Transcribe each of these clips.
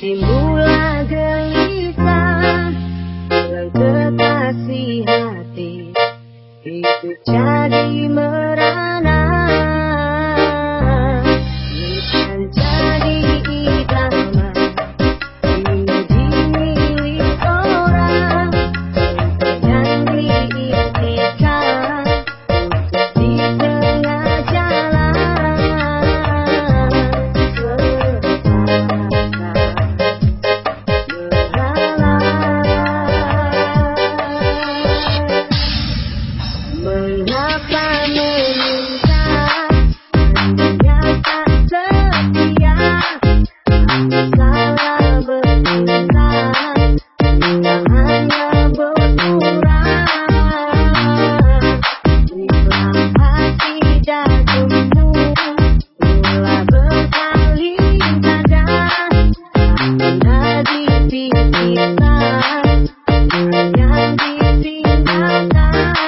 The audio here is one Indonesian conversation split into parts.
Timbullah gelisah dalam kekasih hati, hidup jadi merana, bukan jadi idaman, ini milik orang, yang diimpikan untuk di tengah jalan. Mengapa meminta hanya tak setia, salah bercinta, kita hanya berkurang. Ikhlas hati jatuhmu, mula berkali ganda, pernah dipikirkan, yang ditinggalkan.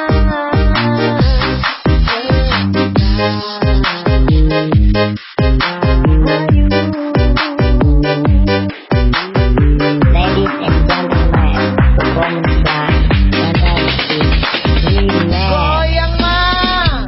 Ladies and gentlemen, performance by NXT Remix. Goyang mah,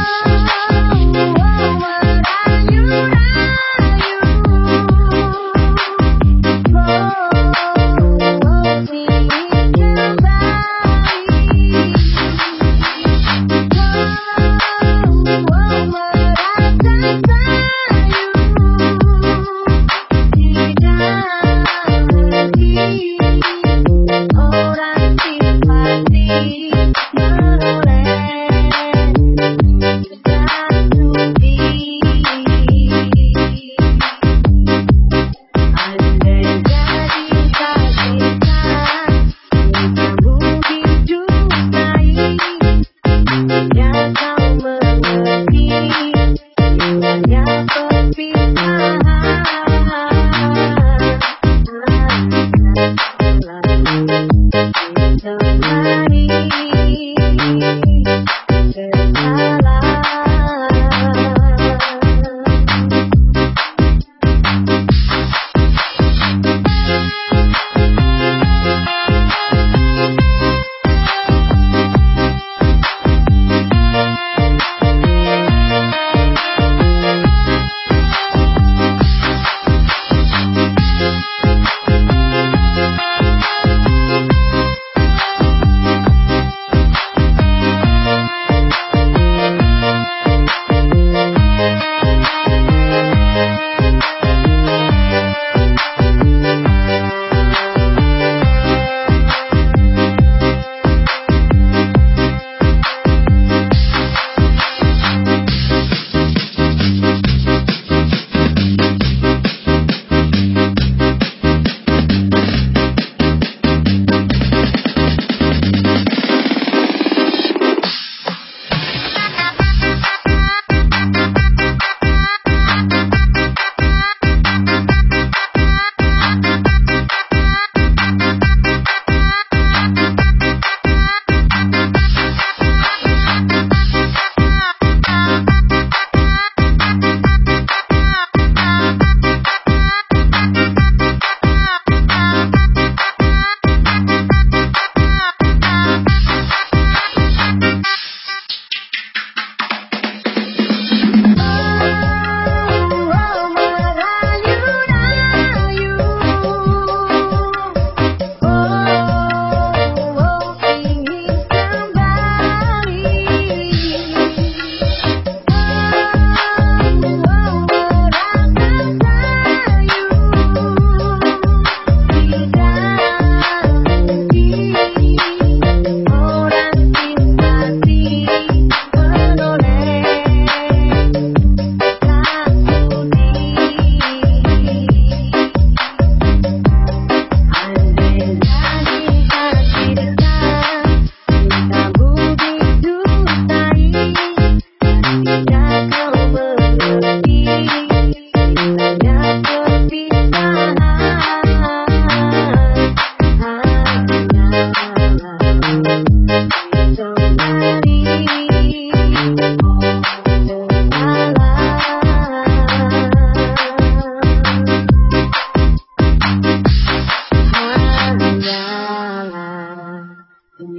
orang simpati menoleh andai jadi tak cinta, kamu didustai, ya kau mengerti, hanya perpisahan.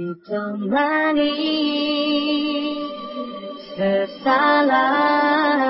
ditemani sesalan.